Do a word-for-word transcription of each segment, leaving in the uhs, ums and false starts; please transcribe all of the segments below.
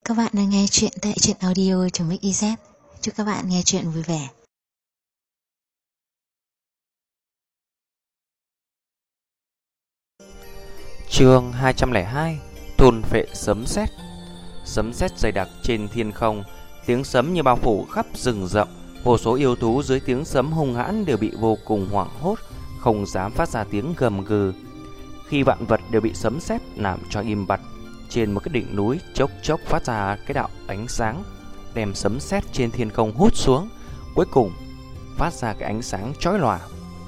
các bạn đang nghe chuyện tại truyện audio.mixyz. Chúc các bạn nghe chuyện vui vẻ. Chương hai trăm lẻ hai. Thôn phệ sấm sét. Sấm sét dày đặc trên thiên không, tiếng sấm như bao phủ khắp rừng rậm. Vô số yêu thú dưới tiếng sấm hung hãn đều bị vô cùng hoảng hốt, không dám phát ra tiếng gầm gừ. Khi vạn vật đều bị sấm sét làm cho im bặt, trên một cái đỉnh núi chốc chốc phát ra cái đạo ánh sáng, đem sấm sét trên thiên không hút xuống, cuối cùng phát ra cái ánh sáng chói lòa.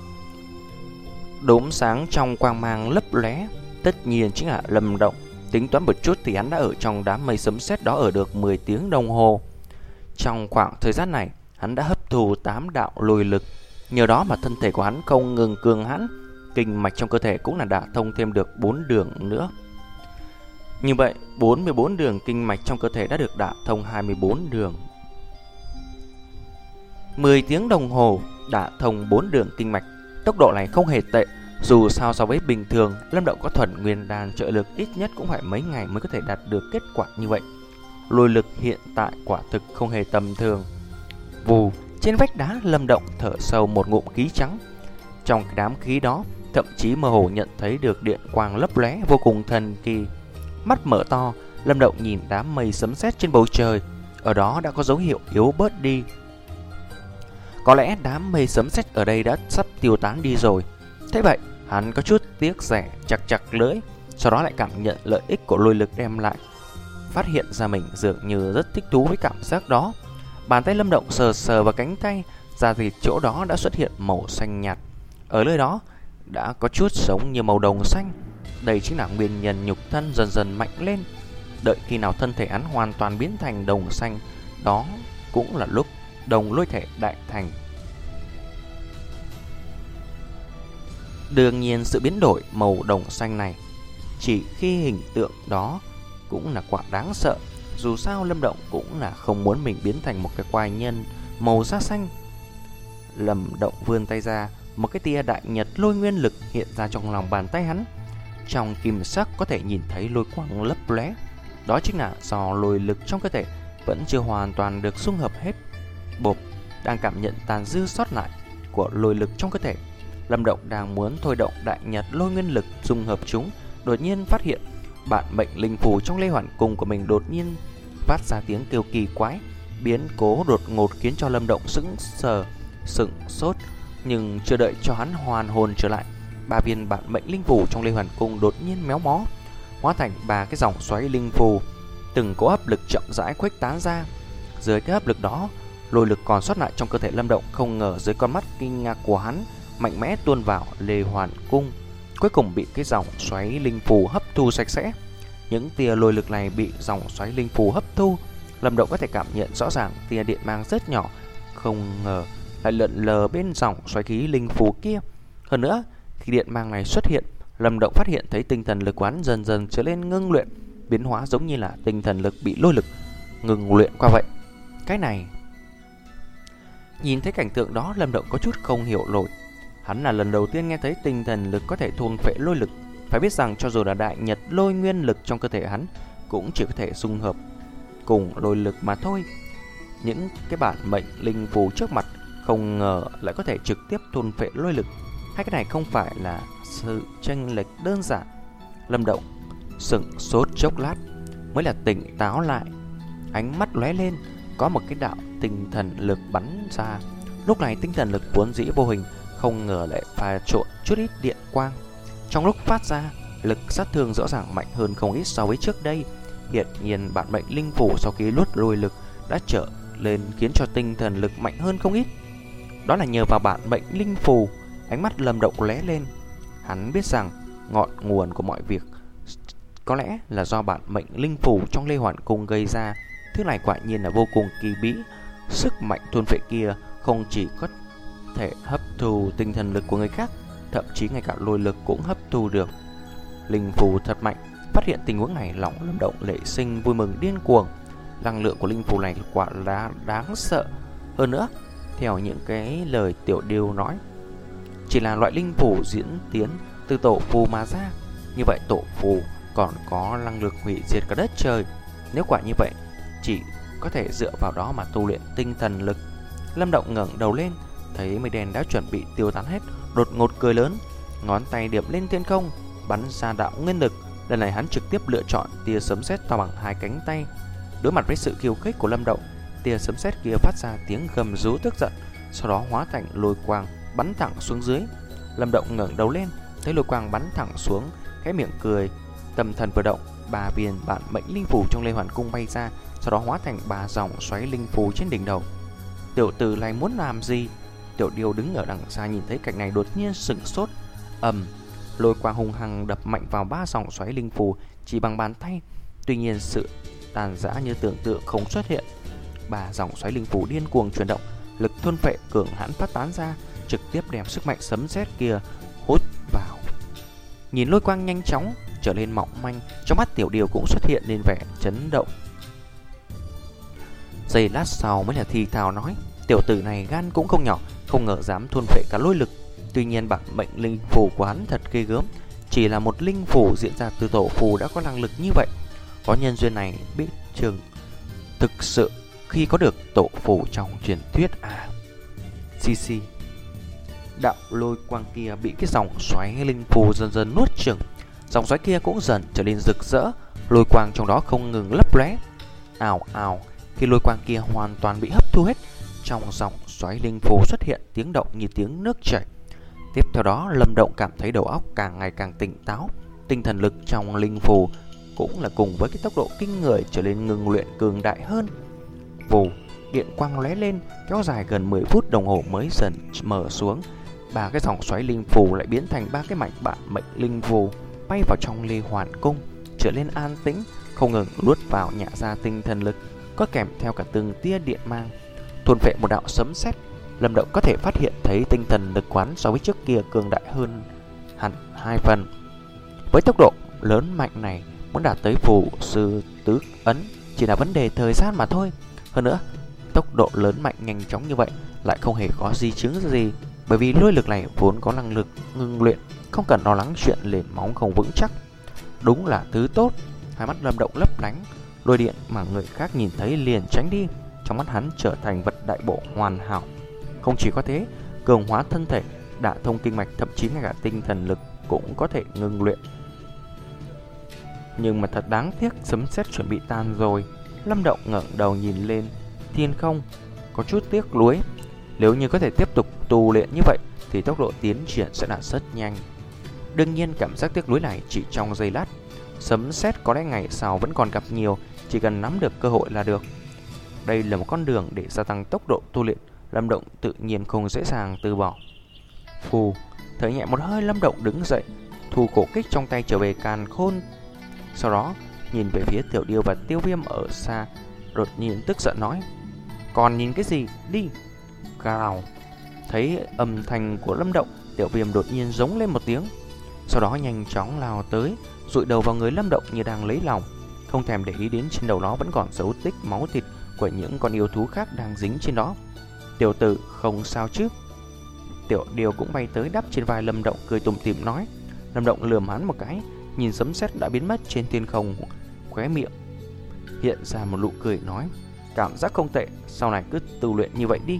Đốm sáng trong quang mang lấp lóe, tất nhiên chính là Lâm Động. Tính toán một chút thì hắn đã ở trong đám mây sấm sét đó ở được mười tiếng đồng hồ. Trong khoảng thời gian này, hắn đã hấp thu tám đạo lôi lực, nhờ đó mà thân thể của hắn không ngừng cường hãn, kinh mạch trong cơ thể cũng là đã thông thêm được bốn đường nữa. Như vậy, bốn mươi bốn đường kinh mạch trong cơ thể đã được đả thông hai mươi bốn đường. mười tiếng đồng hồ đả thông bốn đường kinh mạch, tốc độ này không hề tệ. Dù sao so với bình thường, Lâm Động có thuần nguyên đan trợ lực ít nhất cũng phải mấy ngày mới có thể đạt được kết quả như vậy. Lôi lực hiện tại quả thực không hề tầm thường. Vù, trên vách đá Lâm Động thở sâu một ngụm khí trắng. Trong cái đám khí đó, thậm chí mơ hồ nhận thấy được điện quang lấp lóe vô cùng thần kỳ. Mắt mở to, Lâm Động nhìn đám mây sấm sét trên bầu trời, ở đó đã có dấu hiệu yếu bớt đi. Có lẽ đám mây sấm sét ở đây đã sắp tiêu tán đi rồi. Thế vậy, hắn có chút tiếc rẻ, chặt chặt lưỡi, sau đó lại cảm nhận lợi ích của lôi lực đem lại. Phát hiện ra mình dường như rất thích thú với cảm giác đó. Bàn tay Lâm Động sờ sờ vào cánh tay, da thịt chỗ đó đã xuất hiện màu xanh nhạt. Ở nơi đó đã có chút giống như màu đồng xanh. Đây chính là nguyên nhân nhục thân dần dần mạnh lên. Đợi khi nào thân thể hắn hoàn toàn biến thành đồng xanh, đó cũng là lúc đồng lôi thể đại thành. Đương nhiên sự biến đổi màu đồng xanh này chỉ khi hình tượng đó cũng là quả đáng sợ. Dù sao Lâm Động cũng là không muốn mình biến thành một cái quái nhân màu da xanh. Lâm Động vươn tay ra, một cái tia đại nhật lôi nguyên lực hiện ra trong lòng bàn tay hắn. Trong kim sắc có thể nhìn thấy lôi quang lấp lóe. Đó chính là do lôi lực trong cơ thể vẫn chưa hoàn toàn được xung hợp hết. Bộp, đang cảm nhận tàn dư sót lại của lôi lực trong cơ thể, Lâm Động đang muốn thôi động đại nhật lôi nguyên lực dung hợp chúng, đột nhiên phát hiện bản mệnh linh phù trong Lê Hoàn Cung của mình đột nhiên phát ra tiếng kêu kỳ quái. Biến cố đột ngột khiến cho Lâm Động sững sờ, sững sốt. Nhưng chưa đợi cho hắn hoàn hồn trở lại, ba viên bản mệnh linh phù trong Lê Hoàn Cung đột nhiên méo mó, hóa thành ba cái dòng xoáy linh phù. Từng cỗ hấp lực chậm rãi khuếch tán ra. Dưới cái hấp lực đó, lôi lực còn sót lại trong cơ thể Lâm Động không ngờ dưới con mắt kinh ngạc của hắn mạnh mẽ tuôn vào Lê Hoàn Cung, cuối cùng bị cái dòng xoáy linh phù hấp thu sạch sẽ. Những tia lôi lực này bị dòng xoáy linh phù hấp thu, Lâm Động có thể cảm nhận rõ ràng tia điện mang rất nhỏ, không ngờ lại lượn lờ bên dòng xoáy khí linh phù kia. Hơn nữa, khi điện mang này xuất hiện, Lâm Động phát hiện thấy tinh thần lực quán dần dần trở lên ngưng luyện, biến hóa giống như là tinh thần lực bị lôi lực ngừng luyện qua vậy. Cái này, nhìn thấy cảnh tượng đó, Lâm Động có chút không hiểu nổi. Hắn là lần đầu tiên nghe thấy tinh thần lực có thể thôn phệ lôi lực. Phải biết rằng cho dù là đại nhật lôi nguyên lực trong cơ thể hắn cũng chỉ có thể dung hợp cùng lôi lực mà thôi. Những cái bản mệnh linh phù trước mặt không ngờ lại có thể trực tiếp thôn phệ lôi lực. Hai cái này không phải là sự chênh lệch đơn giản. Lâm Động sững sốt chốc lát mới là tỉnh táo lại. Ánh mắt lóe lên, có một cái đạo tinh thần lực bắn ra. Lúc này tinh thần lực vốn dĩ vô hình không ngờ lại pha trộn chút ít điện quang. Trong lúc phát ra, lực sát thương rõ ràng mạnh hơn không ít so với trước đây. Hiển nhiên bản mệnh linh phù sau khi luốt lôi lực đã trở lên khiến cho tinh thần lực mạnh hơn không ít. Đó là nhờ vào bản mệnh linh phù. Ánh mắt Lâm Động lóe lên. Hắn biết rằng ngọn nguồn của mọi việc có lẽ là do bản mệnh linh phù trong Lê Hoàn Cung gây ra. Thứ này quả nhiên là vô cùng kỳ bí. Sức mạnh thôn phệ kia không chỉ có thể hấp thu tinh thần lực của người khác, thậm chí ngay cả lôi lực cũng hấp thu được. Linh phù thật mạnh. Phát hiện tình huống này, lòng Lâm Động lệ sinh vui mừng điên cuồng. Năng lượng của linh phù này quả là đáng sợ. Hơn nữa, theo những cái lời Tiểu Điêu nói, chỉ là loại linh phù diễn tiến từ tổ phù mà ra. Như vậy tổ phù còn có năng lực hủy diệt cả đất trời. Nếu quả như vậy chỉ có thể dựa vào đó mà tu luyện tinh thần lực. Lâm Động ngẩng đầu lên, thấy mây đen đã chuẩn bị tiêu tán hết, đột ngột cười lớn, ngón tay điểm lên thiên không, bắn ra đạo nguyên lực. Lần này hắn trực tiếp lựa chọn tia sấm sét to bằng hai cánh tay. Đối mặt với sự khiêu khích của Lâm Động, tia sấm sét kia phát ra tiếng gầm rú tức giận, sau đó hóa thành lôi quang bắn thẳng xuống dưới. Lâm Động ngẩng đầu lên, thấy lôi quang bắn thẳng xuống, cái miệng cười, tâm thần vừa động, ba viên bản mệnh linh phù trong Lê Hoàn Cung bay ra, sau đó hóa thành ba dòng xoáy linh phù trên đỉnh đầu. Tiểu tử này muốn làm gì? Tiểu Điêu đứng ở đằng xa nhìn thấy cảnh này đột nhiên sững sốt. Ầm, lôi quang hung hăng đập mạnh vào ba dòng xoáy linh phù chỉ bằng bàn tay. Tuy nhiên sự tàn rã như tưởng tượng không xuất hiện. Ba dòng xoáy linh phù điên cuồng chuyển động, lực thôn phệ cường hãn phát tán ra, trực tiếp đem sức mạnh sấm sét kia hút vào. Nhìn lôi quang nhanh chóng trở nên mỏng manh, trong mắt Tiểu Điêu cũng xuất hiện lên vẻ chấn động. Giây lát sau mới là thì thào nói, tiểu tử này gan cũng không nhỏ, không ngờ dám thôn phệ cả lôi lực. Tuy nhiên bản mệnh linh phù của hắn thật ghê gớm, chỉ là một linh phù diễn ra từ tổ phù đã có năng lực như vậy. Có nhân duyên này biết chừng thực sự khi có được tổ phù trong truyền thuyết à. Xì xì. Đạo lôi quang kia bị cái dòng xoáy linh phù dần dần nuốt chửng. Dòng xoáy kia cũng dần trở nên rực rỡ, lôi quang trong đó không ngừng lấp lóe. Ào ào, khi lôi quang kia hoàn toàn bị hấp thu hết, trong dòng xoáy linh phù xuất hiện tiếng động như tiếng nước chảy. Tiếp theo đó, Lâm Động cảm thấy đầu óc càng ngày càng tỉnh táo, tinh thần lực trong linh phù cũng là cùng với cái tốc độ kinh người trở nên ngừng luyện cường đại hơn. Vù, điện quang lóe lên, kéo dài gần mười phút đồng hồ mới dần mở xuống. Ba cái dòng xoáy linh phù lại biến thành ba cái mảnh bản mệnh linh phù bay vào trong Lê Hoàn Cung, trở nên an tĩnh, không ngừng nuốt vào nhả ra tinh thần lực, có kèm theo cả từng tia điện mang. Thôn phệ một đạo sấm sét, Lâm Động có thể phát hiện thấy tinh thần lực quán so với trước kia cường đại hơn hẳn hai phần. Với tốc độ lớn mạnh này, muốn đạt tới phù sư tứ ấn chỉ là vấn đề thời gian mà thôi. Hơn nữa, tốc độ lớn mạnh nhanh chóng như vậy lại không hề có di chứng gì, bởi vì lôi lực này vốn có năng lực ngưng luyện, không cần lo lắng chuyện lên móng không vững chắc. Đúng là thứ tốt. Hai mắt Lâm Động lấp lánh, lôi điện mà người khác nhìn thấy liền tránh đi. Trong mắt hắn trở thành vật đại bộ hoàn hảo. Không chỉ có thế, cường hóa thân thể, đả thông kinh mạch, thậm chí ngay cả tinh thần lực cũng có thể ngưng luyện. Nhưng mà thật đáng tiếc, sấm sét chuẩn bị tan rồi. Lâm Động ngẩng đầu nhìn lên thiên không, có chút tiếc nuối. Nếu như có thể tiếp tục tu luyện như vậy thì tốc độ tiến triển sẽ là rất nhanh. Đương nhiên cảm giác tiếc nuối này chỉ trong giây lát. Sấm sét có lẽ ngày sau vẫn còn gặp nhiều, chỉ cần nắm được cơ hội là được. Đây là một con đường để gia tăng tốc độ tu luyện, Lâm Động tự nhiên không dễ dàng từ bỏ. Phù, thở nhẹ một hơi, Lâm Động đứng dậy, thu cổ kích trong tay trở về càn khôn. Sau đó nhìn về phía Tiểu Điêu và Tiêu Viêm ở xa, đột nhiên tức giận nói, còn nhìn cái gì, đi. Gào. Thấy âm thanh của Lâm Động, Tiểu Viêm đột nhiên giống lên một tiếng, sau đó nhanh chóng lao tới, dụi đầu vào người Lâm Động như đang lấy lòng, không thèm để ý đến trên đầu nó vẫn còn dấu tích máu thịt của những con yêu thú khác đang dính trên đó. Tiểu tử không sao chứ? Tiểu Điêu cũng bay tới đắp trên vai Lâm Động, cười tủm tỉm nói. Lâm Động lườm hắn một cái, nhìn sấm sét đã biến mất trên thiên không, khóe miệng hiện ra một nụ cười nói, cảm giác không tệ, sau này cứ tu luyện như vậy đi.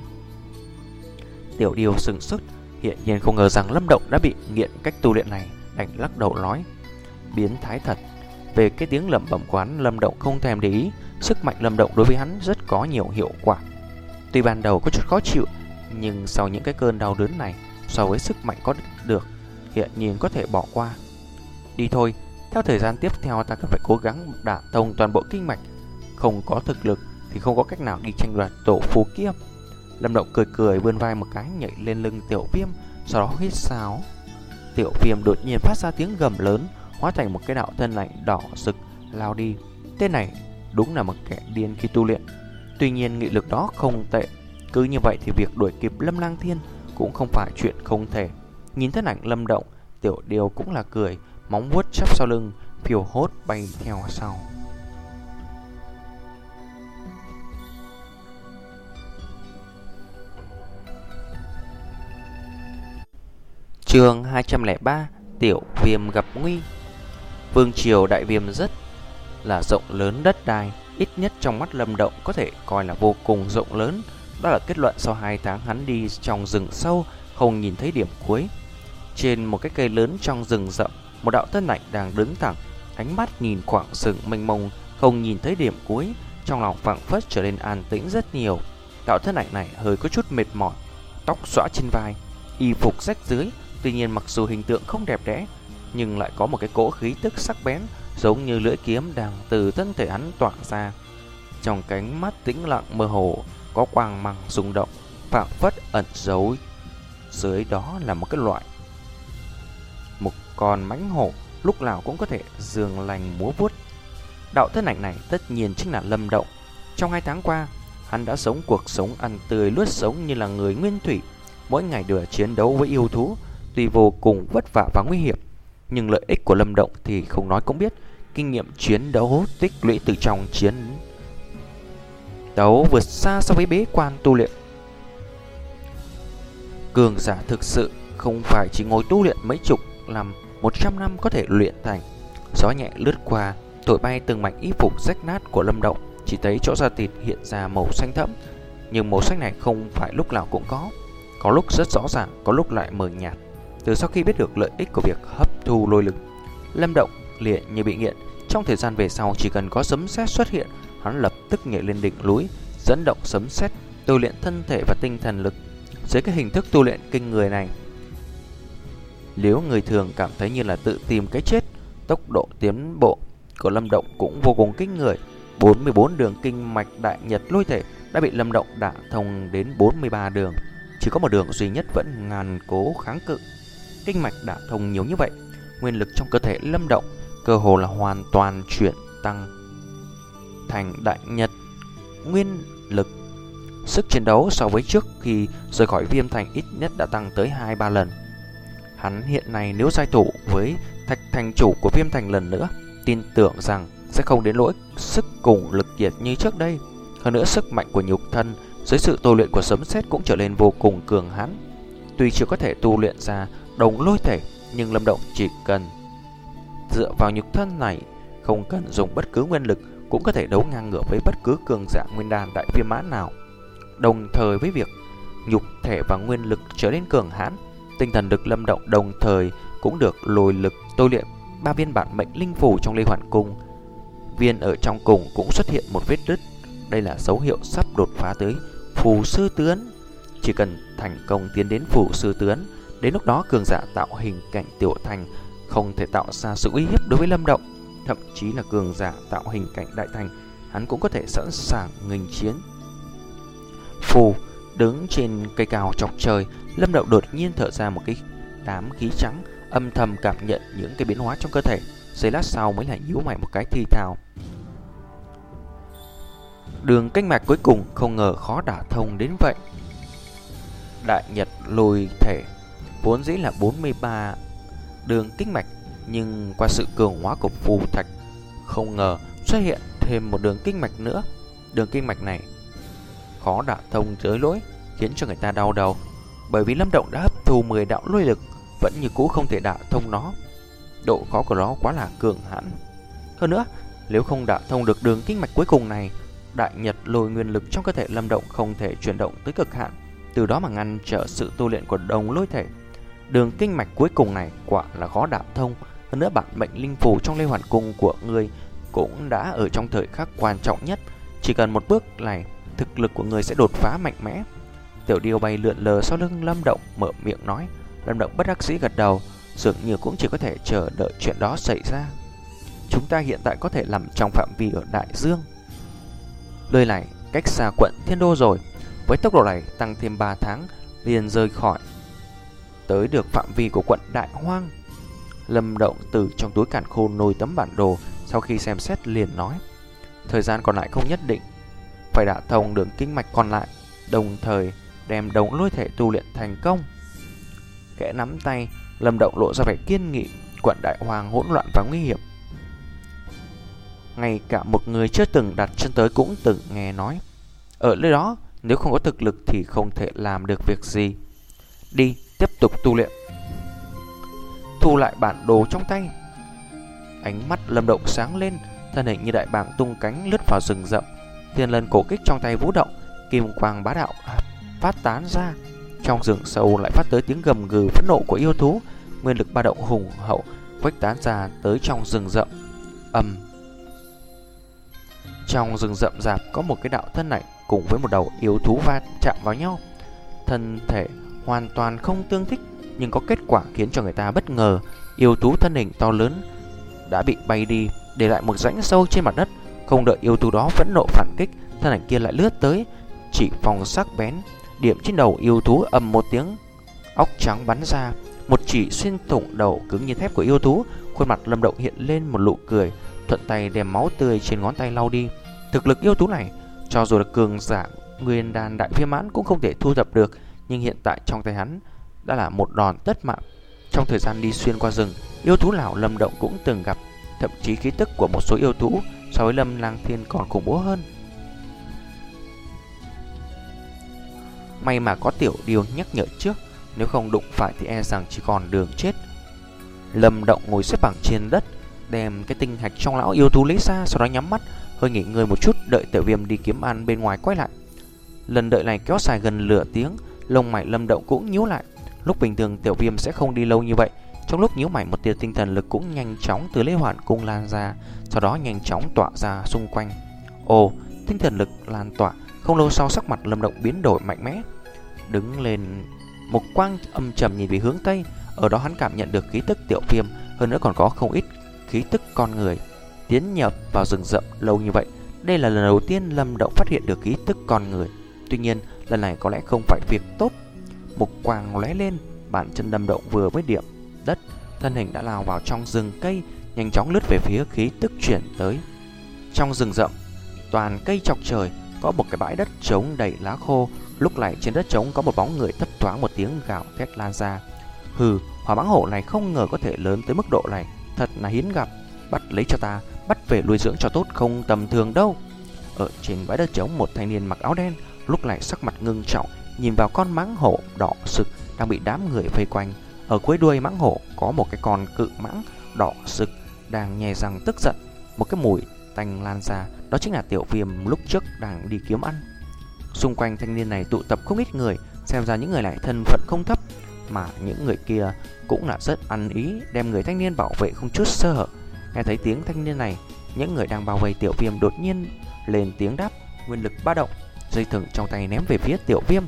Tiểu Điêu sừng sốt, hiện nhiên không ngờ rằng Lâm Động đã bị nghiện cách tu luyện này, đành lắc đầu nói, biến thái thật. Về cái tiếng lẩm bẩm quán, Lâm Động không thèm để ý, sức mạnh Lâm Động đối với hắn rất có nhiều hiệu quả. Tuy ban đầu có chút khó chịu, nhưng sau những cái cơn đau đớn này, so với sức mạnh có được, hiện nhiên có thể bỏ qua. Đi thôi, theo thời gian tiếp theo ta cần phải cố gắng đả thông toàn bộ kinh mạch. Không có thực lực thì không có cách nào đi tranh đoạt tổ phù kia. Lâm Động cười cười vươn vai một cái, nhảy lên lưng Tiểu Viêm, sau đó hít sáo. Tiểu Viêm đột nhiên phát ra tiếng gầm lớn, hóa thành một cái đạo thân lạnh đỏ rực lao đi. Tên này đúng là một kẻ điên khi tu luyện. Tuy nhiên nghị lực đó không tệ. Cứ như vậy thì việc đuổi kịp Lâm Lang Thiên cũng không phải chuyện không thể. Nhìn thân ảnh Lâm Động, Tiểu Điêu cũng là cười, móng vuốt chắp sau lưng, phiêu hốt bay theo sau. Chương hai trăm lẻ ba, Tiểu Viêm gặp nguy. Vương triều Đại Viêm rất là rộng lớn đất đai, ít nhất trong mắt Lâm Động có thể coi là vô cùng rộng lớn. Đó là kết luận sau hai tháng hắn đi trong rừng sâu, không nhìn thấy điểm cuối. Trên một cái cây lớn trong rừng rậm, một đạo thân ảnh đang đứng thẳng, ánh mắt nhìn khoảng rừng mênh mông, không nhìn thấy điểm cuối. Trong lòng phảng phất trở nên an tĩnh rất nhiều. Đạo thân ảnh này hơi có chút mệt mỏi, tóc xõa trên vai, y phục rách rưới. Tuy nhiên mặc dù hình tượng không đẹp đẽ, nhưng lại có một cái cỗ khí tức sắc bén, giống như lưỡi kiếm đang từ thân thể hắn tỏa ra. Trong cánh mắt tĩnh lặng mơ hồ có quang mang rung động, phảng phất ẩn giấu dưới đó là một cái loại một con mãnh hổ lúc nào cũng có thể giường lành múa vuốt. Đạo thân ảnh này tất nhiên chính là Lâm Động. Trong hai tháng qua, hắn đã sống cuộc sống ăn tươi nuốt sống như là người nguyên thủy, mỗi ngày đều chiến đấu với yêu thú, tuy vô cùng vất vả và nguy hiểm, nhưng lợi ích của Lâm Động thì không nói cũng biết. Kinh nghiệm chiến đấu tích lũy từ trong chiến đấu vượt xa so với bế quan tu luyện. Cường giả thực sự không phải chỉ ngồi tu luyện mấy chục năm, một trăm năm có thể luyện thành. Gió nhẹ lướt qua, thổi bay từng mảnh y phục rách nát của Lâm Động, chỉ thấy chỗ da thịt hiện ra màu xanh thẫm, nhưng màu xanh này không phải lúc nào cũng có, có lúc rất rõ ràng, có lúc lại mờ nhạt. Từ sau khi biết được lợi ích của việc hấp thu lôi lực, Lâm Động liền như bị nghiện. Trong thời gian về sau, chỉ cần có sấm sét xuất hiện, hắn lập tức nhảy lên đỉnh núi, dẫn động sấm sét, tu luyện thân thể và tinh thần lực. Dưới cái hình thức tu luyện kinh người này, nếu người thường cảm thấy như là tự tìm cái chết, tốc độ tiến bộ của Lâm Động cũng vô cùng kinh người. bốn mươi bốn đường kinh mạch đại nhật lôi thể đã bị Lâm Động đả thông đến bốn mươi ba đường, chỉ có một đường duy nhất vẫn ngàn cố kháng cự. Kinh mạch đả thông nhiều như vậy, nguyên lực trong cơ thể Lâm Động cơ hồ là hoàn toàn chuyển tăng thành đại nhật nguyên lực. Sức chiến đấu so với trước khi rời khỏi Viêm Thành ít nhất đã tăng tới hai ba lần. Hắn hiện nay nếu giai thủ với Thạch thành chủ của Viêm Thành lần nữa, tin tưởng rằng sẽ không đến nỗi sức cùng lực kiệt như trước đây. Hơn nữa sức mạnh của nhục thân dưới sự tu luyện của sấm sét cũng trở nên vô cùng cường hãn. Tuy chưa có thể tu luyện ra đồng lôi thể, nhưng Lâm Động chỉ cần dựa vào nhục thân này, không cần dùng bất cứ nguyên lực, cũng có thể đấu ngang ngửa với bất cứ cường giả nguyên đan đại viên mãn nào. Đồng thời với việc nhục thể và nguyên lực trở nên cường hãn, tinh thần lực Lâm Động đồng thời cũng được lôi lực tôi luyện. Ba viên bản mệnh linh phù trong Lê Hoàn Cung, viên ở trong cùng cũng xuất hiện một vết đứt. Đây là dấu hiệu sắp đột phá tới phù sư tướng. Chỉ cần thành công tiến đến phù sư tướng, đến lúc đó cường giả tạo hình cảnh tiểu thành không thể tạo ra sự uy hiếp đối với Lâm Động. Thậm chí là cường giả tạo hình cảnh đại thành, hắn cũng có thể sẵn sàng nghênh chiến. Phù đứng trên cây cao chọc trời, Lâm Động đột nhiên thở ra một cái đám khí trắng, âm thầm cảm nhận những cái biến hóa trong cơ thể. Giây lát sau mới là nhíu mày một cái thi thào. Đường kinh mạch cuối cùng không ngờ khó đả thông đến vậy. Đại nhật lôi thể vốn dĩ là bốn mươi ba đường kinh mạch, nhưng qua sự cường hóa của phù thạch, không ngờ xuất hiện thêm một đường kinh mạch nữa. Đường kinh mạch này khó đả thông tới lỗi khiến cho người ta đau đầu, bởi vì Lâm Động đã hấp thu mười đạo lôi lực, vẫn như cũ không thể đả thông nó. Độ khó của nó quá là cường hãn. Hơn nữa, nếu không đả thông được đường kinh mạch cuối cùng này, đại nhật lôi nguyên lực trong cơ thể Lâm Động không thể chuyển động tới cực hạn, từ đó mà ngăn trở sự tu luyện của đồng lôi thể. Đường kinh mạch cuối cùng này quả là khó đả thông. Hơn nữa bản mệnh linh phù trong Lê Hoàn Cung của người cũng đã ở trong thời khắc quan trọng nhất. Chỉ cần một bước này, thực lực của người sẽ đột phá mạnh mẽ. Tiểu điêu bay lượn lờ sau lưng Lâm Động mở miệng nói. Lâm Động bất đắc dĩ gật đầu, dường như cũng chỉ có thể chờ đợi chuyện đó xảy ra. Chúng ta hiện tại có thể nằm trong phạm vi ở Đại Dương. Nơi này cách xa quận Thiên Đô rồi. Với tốc độ này tăng thêm ba tháng liền rời khỏi tới được phạm vi của quận Đại Hoang. Lâm Động từ trong túi càn khôn nồi tấm bản đồ, sau khi xem xét liền nói. Thời gian còn lại không nhất định, phải đả thông đường kinh mạch còn lại, đồng thời đem đồng lôi thể tu luyện thành công. Kẽ nắm tay, Lâm Động lộ ra vẻ kiên nghị. Quận Đại Hoang hỗn loạn và nguy hiểm, ngay cả một người chưa từng đặt chân tới cũng từng nghe nói. Ở nơi đó, nếu không có thực lực thì không thể làm được việc gì. Đi, tiếp tục tu luyện. Thu lại bản đồ trong tay, ánh mắt Lâm Động sáng lên, thân hình như đại bàng tung cánh lướt vào rừng rậm. Thiên lân cổ kích trong tay vũ động, kim quang bá đạo phát tán ra. Trong rừng sâu lại phát tới tiếng gầm gừ phẫn nộ của yêu thú, nguyên lực ba động hùng hậu khuếch tán ra tới trong rừng rậm. Ầm. Trong rừng rậm rạp có một cái đạo thân ảnh cùng với một đầu yêu thú va chạm vào nhau. Thân thể hoàn toàn không tương thích, nhưng có kết quả khiến cho người ta bất ngờ. Yêu thú thân hình to lớn đã bị bay đi, để lại một rãnh sâu trên mặt đất. Không đợi yêu thú đó phẫn nộ phản kích, thân ảnh kia lại lướt tới, chỉ phòng sắc bén điểm trên đầu yêu thú. Ầm một tiếng, óc trắng bắn ra, một chỉ xuyên thủng đầu cứng như thép của yêu thú. Khuôn mặt Lâm Động hiện lên một nụ cười, thuận tay đem máu tươi trên ngón tay lau đi. Thực lực yêu thú này, cho dù là cường giả nguyên đan đại viên mãn cũng không thể thu thập được, nhưng hiện tại trong tay hắn đã là một đòn tất mạng. Trong thời gian đi xuyên qua rừng, yêu thú nào Lâm Động cũng từng gặp, thậm chí khí tức của một số yêu thú so với Lâm Lang Thiên còn khủng bố hơn. May mà có Tiểu Điêu nhắc nhở trước, nếu không đụng phải thì e rằng chỉ còn đường chết. Lâm Động ngồi xếp bằng trên đất, đem cái tinh hạch trong lão yêu thú lấy ra, sau đó nhắm mắt hơi nghỉ ngơi một chút, đợi Tiểu Viêm đi kiếm ăn bên ngoài quay lại. Lần đợi này kéo dài gần nửa tiếng, lông mày Lâm Động cũng nhíu lại. Lúc bình thường Tiểu Viêm sẽ không đi lâu như vậy. Trong lúc nhíu mày, một tia tinh thần lực cũng nhanh chóng từ Lê Hoàn cung lan ra, sau đó nhanh chóng tỏa ra xung quanh. Ồ, tinh thần lực lan tỏa, không lâu sau sắc mặt Lâm Động biến đổi mạnh mẽ. Đứng lên, một quang âm trầm nhìn về hướng tây, ở đó hắn cảm nhận được khí tức Tiểu Viêm, hơn nữa còn có không ít khí tức con người. Tiến nhập vào rừng rậm lâu như vậy, đây là lần đầu tiên Lâm Động phát hiện được khí tức con người. Tuy nhiên, lần này có lẽ không phải việc tốt. Một quang lóe lên, bàn chân Lâm Động vừa mới điểm đất, thân hình đã lao vào trong rừng cây, nhanh chóng lướt về phía khí tức chuyển tới. Trong rừng rậm, toàn cây chọc trời, có một cái bãi đất trống đầy lá khô. Lúc này trên đất trống có một bóng người thấp thoáng, một tiếng gào thét lan ra. Hừ, hỏa mãng hổ này không ngờ có thể lớn tới mức độ này, thật là hiếm gặp. Bắt lấy cho ta, bắt về nuôi dưỡng cho tốt, không tầm thường đâu. Ở trên bãi đất trống, một thanh niên mặc áo đen lúc này sắc mặt ngưng trọng, nhìn vào con mãng hổ đỏ sực đang bị đám người vây quanh. Ở cuối đuôi mãng hổ có một cái con cự mãng đỏ sực đang nhè răng tức giận. Một cái mùi tanh lan ra, đó chính là Tiểu Viêm lúc trước đang đi kiếm ăn. Xung quanh thanh niên này tụ tập không ít người, xem ra những người này thân phận không thấp, mà những người kia cũng là rất ăn ý, đem người thanh niên bảo vệ không chút sơ hở. Nghe thấy tiếng thanh niên này, những người đang bao vây Tiểu Viêm đột nhiên lên tiếng đáp, nguyên lực ba động, dây thừng trong tay ném về phía Tiểu Viêm.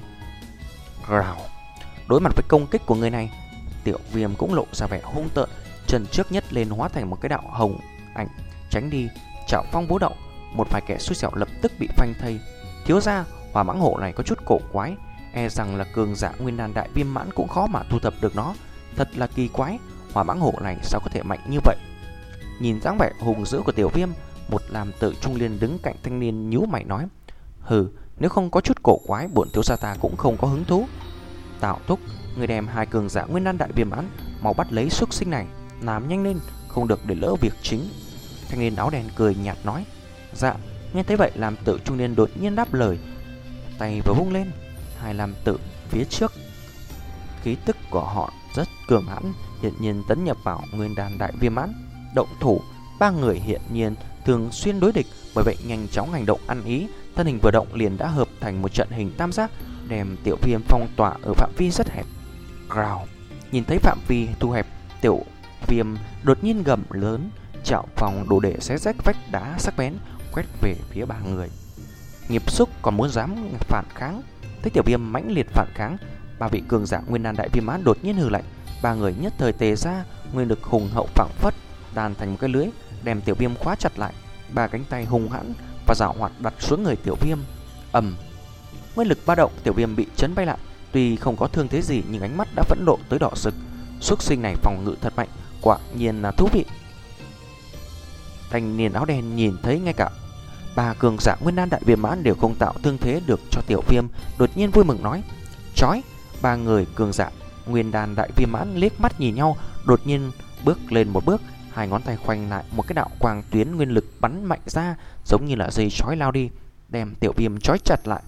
Rào. Đối mặt với công kích của người này, Tiểu Viêm cũng lộ ra vẻ hung tợn, chân trước nhất lên hóa thành một cái đạo hồng ảnh tránh đi. Chảo phong vũ động, một vài kẻ xui xẻo lập tức bị phanh thây. Thiếu gia, hỏa mãng hổ này có chút cổ quái, e rằng là cường giả nguyên đan đại viêm mãn cũng khó mà thu thập được nó. Thật là kỳ quái, hỏa mãng hổ này sao có thể mạnh như vậy? Nhìn dáng vẻ hùng dữ của Tiểu Viêm, một làm tự trung niên đứng cạnh thanh niên nhíu mày nói: hừ, nếu không có chút cổ quái, bổn thiếu gia ta cũng không có hứng thú. Tạo Thúc, người đem hai cường giả nguyên đan đại viêm mãn, mau bắt lấy xuất sinh này, làm nhanh lên, không được để lỡ việc chính. Thanh niên áo đen cười nhạt nói: dạ. Nghe thấy vậy, làm tự trung niên đột nhiên đáp lời, tay vừa vung lên, hai làm tự phía trước, khí tức của họ rất cường hãn, hiện nhiên tấn nhập vào nguyên đan đại viêm mãn. Động thủ, ba người hiện nhiên thường xuyên đối địch, bởi vậy nhanh chóng hành động ăn ý, thân hình vừa động liền đã hợp thành một trận hình tam giác, đem Tiểu Viêm phong tỏa ở phạm vi rất hẹp. Rào. Nhìn thấy phạm vi thu hẹp, Tiểu Viêm đột nhiên gầm lớn, chảo phòng đủ để xé rách vách đá sắc bén, quét về phía ba người. Nghiệp Xúc còn muốn dám phản kháng, thấy Tiểu Viêm mãnh liệt phản kháng, ba vị cường giả nguyên đan đại viêm mãn đột nhiên hừ lạnh, ba người nhất thời tề ra, nguyên lực hùng hậu phảng phất đàn thành một cái lưới, đem Tiểu Viêm khóa chặt lại. Ba cánh tay hung hãn và giảo hoạt đặt xuống người Tiểu Viêm. Ầm. Nguyên lực ba động, Tiểu Viêm bị chấn bay lại, tuy không có thương thế gì nhưng ánh mắt đã phẫn nộ tới đỏ rực. Xuất sinh này phòng ngự thật mạnh, quả nhiên là thú vị. Thanh niên áo đen nhìn thấy ngay cả ba cường giả nguyên đan đại viêm mãn đều không tạo thương thế được cho Tiểu Viêm, đột nhiên vui mừng nói: chói. Ba người cường giả nguyên đan đại viêm mãn liếc mắt nhìn nhau, đột nhiên bước lên một bước, hai ngón tay khoanh lại, một cái đạo quang tuyến nguyên lực bắn mạnh ra, giống như là dây chói lao đi, đem Tiểu Viêm chói chặt lại.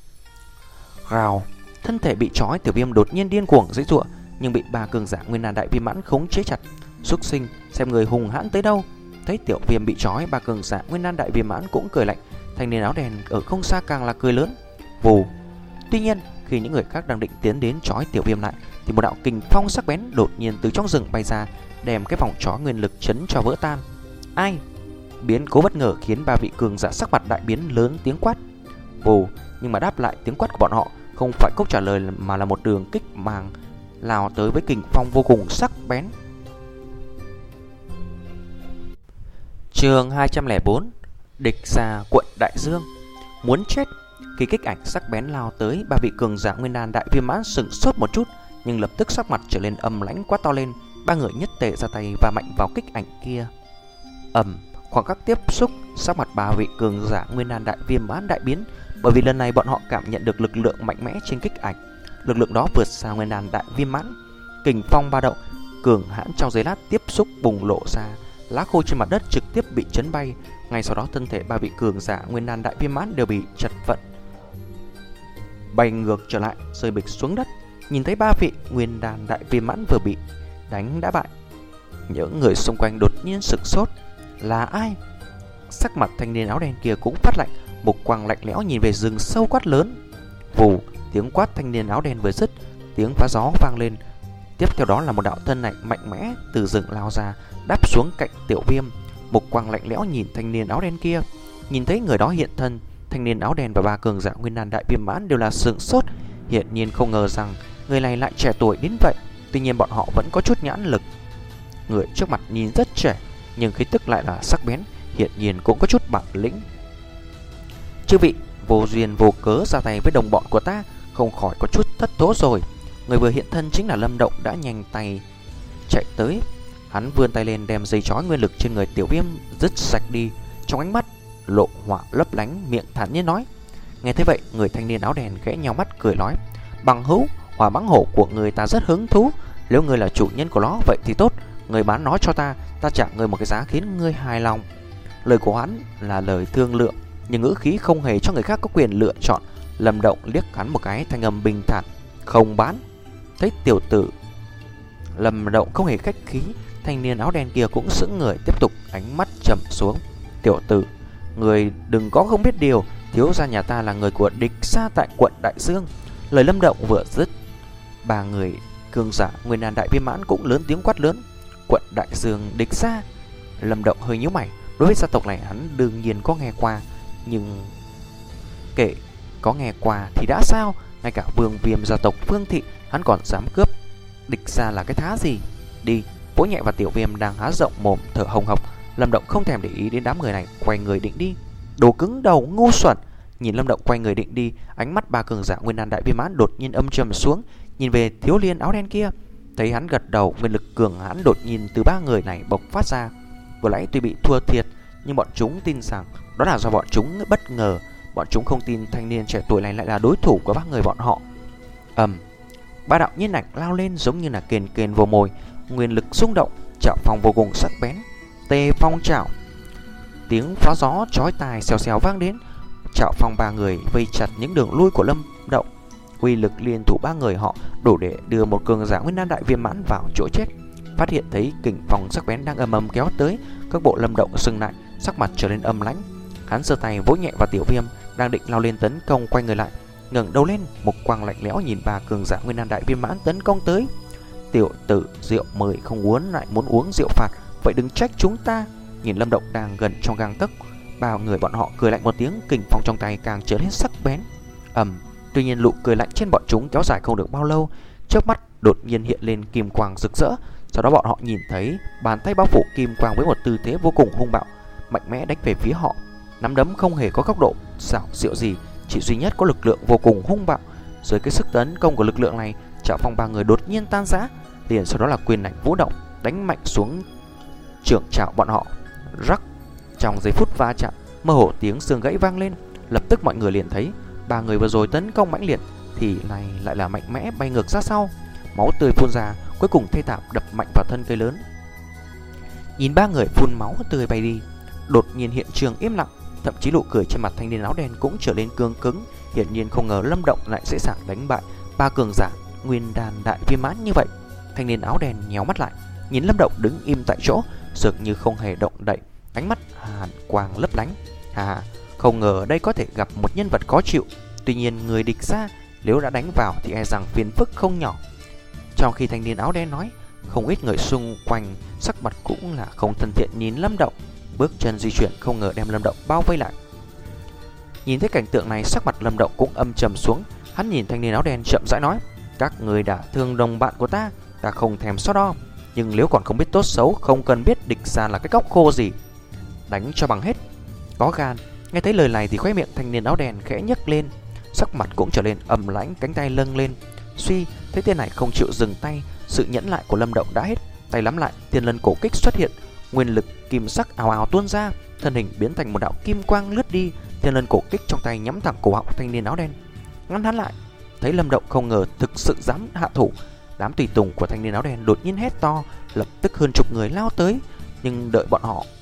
Rào. Thân thể bị chói, Tiểu Viêm đột nhiên điên cuồng giãy giụa, nhưng bị ba cường giả nguyên đan đại viêm mãn khống chế chặt. Xuất sinh, xem người hùng hãn tới đâu. Thấy Tiểu Viêm bị trói, ba cường giả Nguyên Đan Đại Viên Mãn cũng cười lạnh. Thanh niên áo đen ở không xa càng là cười lớn. Vù. Tuy nhiên, khi những người khác đang định tiến đến trói Tiểu Viêm lại, thì một đạo kình phong sắc bén đột nhiên từ trong rừng bay ra, đem cái vòng trói nguyên lực chấn cho vỡ tan. Ai? Biến cố bất ngờ khiến ba vị cường giả sắc mặt đại biến, lớn tiếng quát. Vù. Nhưng mà đáp lại tiếng quát của bọn họ không phải câu trả lời mà là một đường kích màng lao tới với kình phong vô cùng sắc bén. Chương hai trăm lẻ bốn. Địch Gia Quận Đại Dương. Muốn chết. Khi kích ảnh sắc bén lao tới, ba vị cường giả Nguyên Đan Đại Viên Mãn sững sốt một chút, nhưng lập tức sắc mặt trở lên âm lãnh quát to lên. Ba người nhất tề ra tay và mạnh vào kích ảnh kia. Ầm, khoảng khắc tiếp xúc, sắc mặt ba vị cường giả Nguyên Đan Đại Viên Mãn đại biến, bởi vì lần này bọn họ cảm nhận được lực lượng mạnh mẽ trên kích ảnh. Lực lượng đó vượt xa Nguyên Đan Đại Viên Mãn. Kình phong ba động cường hãn trong giây lát tiếp xúc bùng lộ ra, lá khô trên mặt đất trực tiếp bị chấn bay. Ngay sau đó thân thể ba vị cường giả Nguyên Đan Đại Viên Mãn đều bị chật vật bay ngược trở lại, rơi bịch xuống đất. Nhìn thấy ba vị Nguyên Đan Đại Viên Mãn vừa bị đánh đã bại, những người xung quanh đột nhiên sửng sốt. Là ai? Sắc mặt thanh niên áo đen kia cũng phát lạnh, mục quang lạnh lẽo nhìn về rừng sâu quát lớn. Vù. Tiếng quát thanh niên áo đen vừa dứt, tiếng phá gió vang lên. Tiếp theo đó là một đạo thân ảnh mạnh mẽ từ rừng lao ra, đáp xuống cạnh Tiểu Viêm. Mục quang lạnh lẽo nhìn thanh niên áo đen kia. Nhìn thấy người đó hiện thân, thanh niên áo đen và ba cường giả Nguyên Đan Đại Viên Mãn đều là sửng sốt. Hiển nhiên không ngờ rằng người này lại trẻ tuổi đến vậy. Tuy nhiên bọn họ vẫn có chút nhãn lực. Người trước mặt nhìn rất trẻ, nhưng khí tức lại là sắc bén, hiển nhiên cũng có chút bản lĩnh. Chư vị vô duyên vô cớ ra tay với đồng bọn của ta, không khỏi có chút thất thố rồi. Người vừa hiện thân chính là Lâm Động đã nhanh tay chạy tới. Hắn vươn tay lên đem dây trói nguyên lực trên người Tiểu Viêm dứt sạch đi. Trong ánh mắt lộ hỏa lấp lánh, miệng thản nhiên nói. Nghe thế vậy, người thanh niên áo đen khẽ nhào mắt cười nói. Bằng hữu, hỏa mãng hổ của người ta rất hứng thú. Nếu người là chủ nhân của nó vậy thì tốt, người bán nó cho ta, ta trả người một cái giá khiến ngươi hài lòng. Lời của hắn là lời thương lượng, nhưng ngữ khí không hề cho người khác có quyền lựa chọn. Lâm Động liếc hắn một cái, thanh âm bình thản. Không bán. Thấy tiểu tử Lâm Động không hề khách khí, thanh niên áo đen kia cũng sững người, tiếp tục ánh mắt trầm xuống. Tiểu tử, người đừng có không biết điều, thiếu gia nhà ta là người của Địch Gia tại quận Đại Dương. Lời Lâm Động vừa dứt, ba người cường giả Nguyên Đan Đại Viên Mãn cũng lớn tiếng quát lớn. Quận Đại Dương, Địch Gia. Lâm Động hơi nhíu mày. Đối với gia tộc này hắn đương nhiên có nghe qua, nhưng kể có nghe qua thì đã sao? Ngay cả vương viêm gia tộc Phương Thị hắn còn dám cướp. Địch Gia là cái thá gì? Đi. Vỗ nhẹ vào Tiểu Viêm đang há rộng mồm thở hồng hộc. Lâm Động không thèm để ý đến đám người này, quay người định đi. Đồ cứng đầu ngu xuẩn. Nhìn Lâm Động quay người định đi, ánh mắt ba cường giả Nguyên Đan Đại Viên Mãn đột nhiên âm trầm xuống, nhìn về thiếu niên áo đen kia. Thấy hắn gật đầu, nguyên lực cường hãn đột nhiên từ ba người này bộc phát ra. Vừa nãy tuy bị thua thiệt, nhưng bọn chúng tin rằng đó là do bọn chúng bất ngờ. Bọn chúng không tin thanh niên trẻ tuổi này lại là đối thủ của ba người bọn họ. Ầm, ba đạo nhiên ảnh lao lên giống như là kền kền vô mồi, nguyên lực xung động, chảo phong vô cùng sắc bén. Tê phong chảo. Tiếng phá gió chói tai xèo xèo vang đến. Chảo phong ba người vây chặt những đường lui của Lâm Động. Uy lực liên thủ ba người họ đủ để đưa một cường giả Nguyên Đan Đại Viên Mãn vào chỗ chết. Phát hiện thấy kình phong sắc bén đang ầm ầm kéo tới, các bộ Lâm Động sừng lại, sắc mặt trở nên âm lãnh. Hắn giơ tay vỗ nhẹ vào Tiểu Viêm đang định lao lên tấn công, quay người lại, ngẩng đầu lên, mục quang lạnh lẽo nhìn ba cường giả Nguyên Đan Đại Viên Mãn tấn công tới. Tiểu tử, rượu mời không uống lại muốn uống rượu phạt, vậy đừng trách chúng ta. Nhìn Lâm Động đang gần trong gang tấc, ba người bọn họ cười lạnh một tiếng, kình phong trong tay càng trở nên sắc bén. Ầm, tuy nhiên nụ cười lạnh trên bọn chúng kéo dài không được bao lâu, chớp mắt đột nhiên hiện lên kim quang rực rỡ. Sau đó bọn họ nhìn thấy bàn tay bao phủ kim quang với một tư thế vô cùng hung bạo, mạnh mẽ đánh về phía họ. Nắm đấm không hề có góc độ xảo diệu gì, chỉ duy nhất có lực lượng vô cùng hung bạo. Dưới cái sức tấn công của lực lượng này, chảo phong ba người đột nhiên tan rã, liền sau đó là quyền ảnh vũ động đánh mạnh xuống trưởng chảo bọn họ. Rắc. Trong giây phút va chạm, mơ hồ tiếng xương gãy vang lên. Lập tức mọi người liền thấy ba người vừa rồi tấn công mãnh liệt thì này lại là mạnh mẽ bay ngược ra sau, máu tươi phun ra, cuối cùng thê thảm đập mạnh vào thân cây lớn. Nhìn ba người phun máu tươi bay đi, đột nhiên hiện trường im lặng, thậm chí nụ cười trên mặt thanh niên áo đen cũng trở nên cương cứng. Hiển nhiên không ngờ Lâm Động lại dễ dàng đánh bại ba cường giả Nguyên Đan Đại Viên Mãn như vậy. Thanh niên áo đen nhéo mắt lại, nhìn Lâm Động đứng im tại chỗ, dường như không hề động đậy. ánh mắt hàn quang lấp lánh. À, không ngờ đây có thể gặp một nhân vật khó chịu. Tuy nhiên người địch ra nếu đã đánh vào thì e rằng phiền phức không nhỏ. Trong khi thanh niên áo đen nói, không ít người xung quanh sắc mặt cũng là không thân thiện nhìn Lâm Động. Bước chân di chuyển không ngờ đem Lâm Động bao vây lại. Nhìn thấy cảnh tượng này, sắc mặt Lâm Động cũng âm trầm xuống. Hắn nhìn thanh niên áo đen chậm rãi nói, các người đã thương đồng bạn của ta, ta không thèm so đo. Nhưng nếu còn không biết tốt xấu, không cần biết địch ra là cái góc khô gì, đánh cho bằng hết. Có gan. Nghe thấy lời này thì khóe miệng thanh niên áo đen khẽ nhấc lên, sắc mặt cũng trở lên ầm lãnh, cánh tay lâng lên. Suy, thấy tên này không chịu dừng tay, sự nhẫn lại của Lâm Động đã hết. Tay nắm lại, Thiên Lân cổ kích xuất hiện, nguyên lực kim sắc ào ào tuôn ra, thân hình biến thành một đạo kim quang lướt đi. Thiên Lân cổ kích trong tay nhắm thẳng cổ họng thanh niên áo đen, ngăn hắn lại. Thấy Lâm Động không ngờ thực sự dám hạ thủ, đám tùy tùng của thanh niên áo đen đột nhiên hét to, lập tức hơn chục người lao tới. Nhưng đợi bọn họ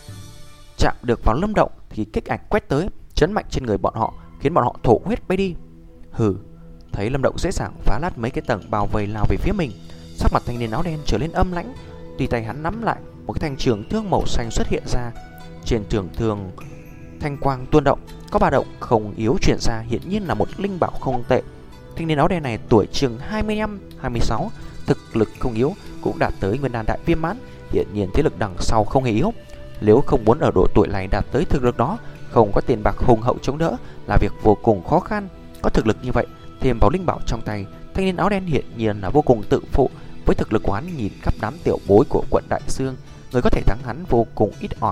chạm được vào Lâm Động thì kích ảnh quét tới, chấn mạnh trên người bọn họ, khiến bọn họ thổ huyết bay đi. Hừ, thấy Lâm Động dễ dàng phá lát mấy cái tầng bao vây lao về phía mình, sắc mặt thanh niên áo đen trở lên âm lãnh. Tùy tay hắn nắm lại, một cái thanh trường thương màu xanh xuất hiện ra. Trên trường thương thanh quang tuôn động, có ba động không yếu chuyển ra, hiển nhiên là một linh bảo không tệ. Thanh niên áo đen này tuổi chừng hai mươi lăm hai mươi sáu, thực lực không yếu, cũng đạt tới nguyên đan đại viên mãn, hiển nhiên thế lực đằng sau không hề yếu. Nếu không muốn ở độ tuổi này đạt tới thực lực đó, không có tiền bạc hùng hậu chống đỡ là việc vô cùng khó khăn. Có thực lực như vậy, thêm vào linh bảo trong tay, thanh niên áo đen hiện nhiên là vô cùng tự phụ. Với thực lực của hắn, nhìn khắp đám tiểu bối của quận Đại Dương, người có thể thắng hắn vô cùng ít ỏi.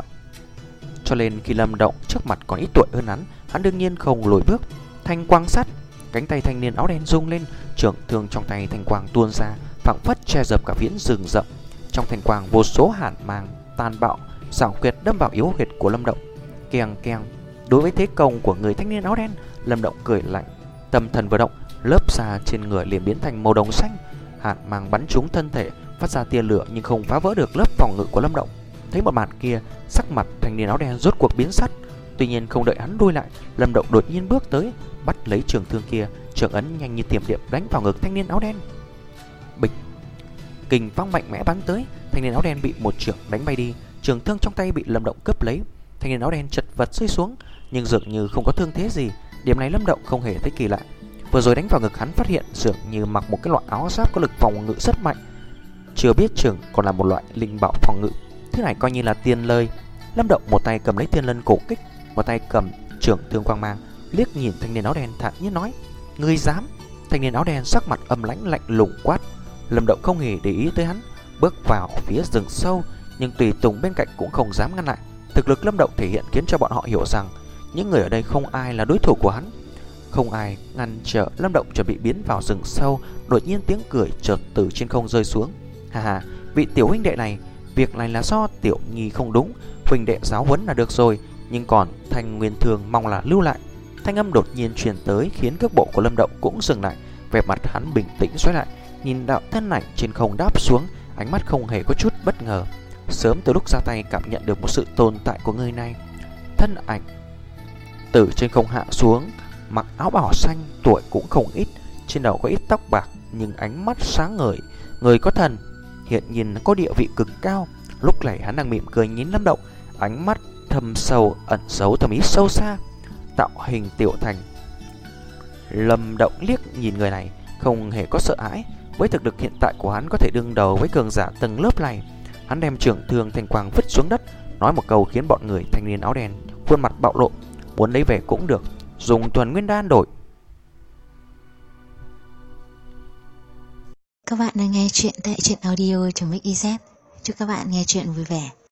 Cho nên khi Lâm Động trước mặt còn ít tuổi hơn hắn, hắn đương nhiên không lùi bước. Thanh quang sắt, cánh tay thanh niên áo đen rung lên, trường thương trong tay thanh quang tuôn ra, phảng phất che dập cả viễn rừng rậm. Trong thanh quang vô số hàn mang tàn bạo, xảo quyệt đâm vào yếu huyệt của Lâm Động. Keng keng. Đối với thế công của người thanh niên áo đen, Lâm Động cười lạnh, tâm thần vừa động, lớp da trên người liền biến thành màu đồng xanh. Hàn mang bắn trúng thân thể, phát ra tia lửa nhưng không phá vỡ được lớp phòng ngự của Lâm Động. Thấy một màn kia, sắc mặt thanh niên áo đen rốt cuộc biến sắc. Tuy nhiên không đợi hắn lui lại, Lâm Động đột nhiên bước tới, bắt lấy trường thương kia, trường ấn nhanh như tiềm điện đánh vào ngực thanh niên áo đen. Bịch, kình phong mạnh mẽ bắn tới, thanh niên áo đen bị một chưởng đánh bay đi, trường thương trong tay bị Lâm Động cướp lấy. Thanh niên áo đen chật vật rơi xuống, nhưng dường như không có thương thế gì. Điểm này Lâm Động không hề thấy kỳ lạ. Vừa rồi đánh vào ngực hắn phát hiện dường như mặc một cái loại áo giáp có lực phòng ngự rất mạnh, chưa biết chừng còn là một loại linh bảo phòng ngự. Thứ này coi như là tiền lời. Lâm Động một tay cầm lấy Thiên Lân cổ kích, một tay cầm trường thương quang mang, liếc nhìn thanh niên áo đen thản nhiên nói, ngươi dám? Thanh niên áo đen sắc mặt âm lãnh lạnh lùng quát. Lâm Động không hề để ý tới hắn, bước vào phía rừng sâu, nhưng tùy tùng bên cạnh cũng không dám ngăn lại. Thực lực Lâm Động thể hiện khiến cho bọn họ hiểu rằng những người ở đây không ai là đối thủ của hắn. Không ai ngăn trở Lâm Động chuẩn bị biến vào rừng sâu. Đột nhiên tiếng cười chợt từ trên không rơi xuống. Hà hà, vị tiểu huynh đệ này, việc này là do tiểu nhi không đúng, huynh đệ giáo huấn là được rồi, nhưng còn thanh nguyên thương mong là lưu lại. Thanh âm đột nhiên truyền tới khiến cước bộ của Lâm Động cũng dừng lại. Vẻ mặt hắn bình tĩnh xoay lại, nhìn đạo thân ảnh trên không đáp xuống, ánh mắt không hề có chút bất ngờ. Sớm từ lúc ra tay cảm nhận được một sự tồn tại của người này. Thân ảnh từ trên không hạ xuống, mặc áo bào xanh, tuổi cũng không ít, trên đầu có ít tóc bạc nhưng ánh mắt sáng ngời, người có thần, hiện nhiên có địa vị cực cao. Lúc này hắn đang mỉm cười nhìn Lâm Động, ánh mắt thâm sâu ẩn giấu thâm ý sâu xa. Tạo hình tiểu thành. Lâm Động liếc nhìn người này, không hề có sợ hãi. Với thực lực hiện tại của hắn có thể đương đầu với cường giả tầng lớp này. Hắn đem trường thương thanh quang vứt xuống đất, nói một câu khiến bọn người thanh niên áo đen khuôn mặt bạo lộ. Muốn lấy về cũng được, dùng thuần nguyên đan đổi. Các bạn đang nghe chuyện tại truyện audio.mixyz. Chúc các bạn nghe chuyện vui vẻ.